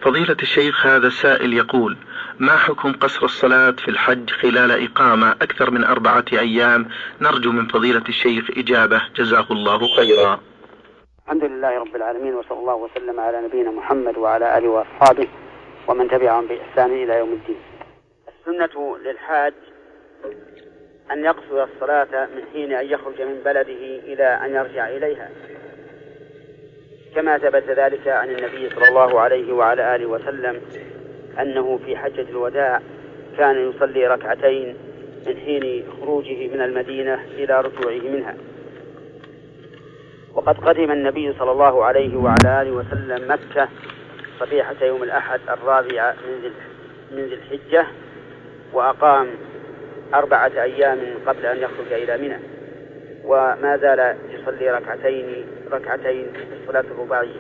فضيلة الشيخ، هذا السائل يقول: ما حكم قصر الصلاة في الحج خلال إقامة أكثر من 4 أيام؟ نرجو من فضيلة الشيخ إجابة، جزاه الله خيرا. الحمد لله رب العالمين، وصلى الله وسلم على نبينا محمد وعلى آله وأصحابه ومن تبعهم بإحسان إلى يوم الدين. السنة للحاج أن يقصر الصلاة من حين أن يخرج من بلده إلى أن يرجع إليها، كما ثبت ذلك عن النبي صلى الله عليه وعلى آله وسلم أنه في حجة الوداع كان يصلي ركعتين من حين خروجه من المدينة إلى رجوعه منها. وقد قدم النبي صلى الله عليه وعلى آله وسلم مكة صبيحة يوم الأحد 4 من ذي الحجة، وأقام 4 أيام قبل أن يخرج إلى منى، وما زال يصلي ركعتين في الصلاة الرباعية.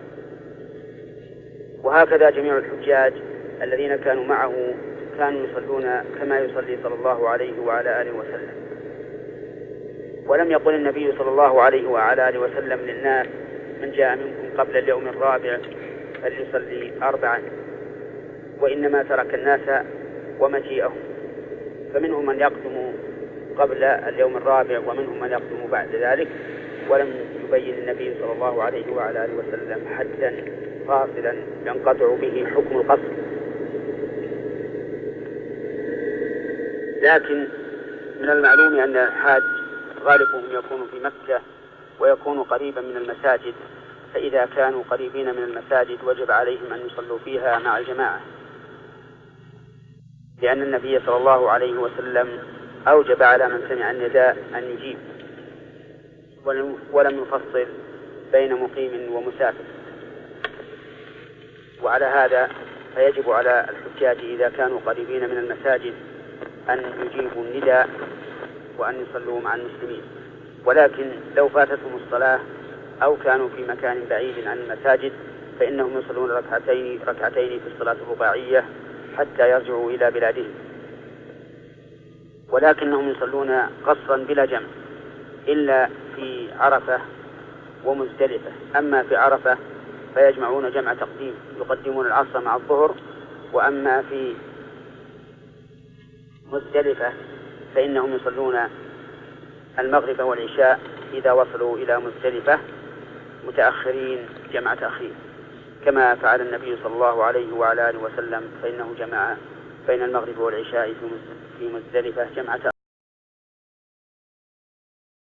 وهكذا جميع الحجاج الذين كانوا معه كانوا يصلون كما يصلي صلى الله عليه وعلى آله وسلم. ولم يقل النبي صلى الله عليه وعلى آله وسلم للناس: من جاء منكم قبل اليوم الرابع فليصلي 4، وإنما ترك الناس ومجيئهم، فمنهم من يقدم قبل اليوم الرابع ومنهم من يقدم بعد ذلك، ولم يبين النبي صلى الله عليه وعلى آله وسلم حدا فاصلا ينقطع به حكم القصر. لكن من المعلوم أن الحاج غالبهم يكون في مكة ويكون قريبا من المساجد، فإذا كانوا قريبين من المساجد وجب عليهم أن يصلوا فيها مع الجماعة، لأن النبي صلى الله عليه وسلم أوجب على من سمع النداء أن يجيب، ولم يفصل بين مقيم ومسافر. وعلى هذا فيجب على الحجاج إذا كانوا قريبين من المساجد أن يجيبوا النداء وأن يصلوا مع المسلمين. ولكن لو فاتتهم الصلاة أو كانوا في مكان بعيد عن المساجد فإنهم يصلون ركعتين في الصلاة الرباعية حتى يرجعوا إلى بلادهم، ولكنهم يصلون قصرا بلا جمع إلا في عرفة ومزدلفة. أما في عرفة فيجمعون جمع تقديم، يقدمون العصر مع الظهر، وأما في مزدلفة فإنهم يصلون المغرب والعشاء إذا وصلوا إلى مزدلفة متأخرين جمع تأخير، كما فعل النبي صلى الله عليه وعلى آله وسلم، فإنه جمع بين المغرب والعشاء في مزدلفة جمع تأخير.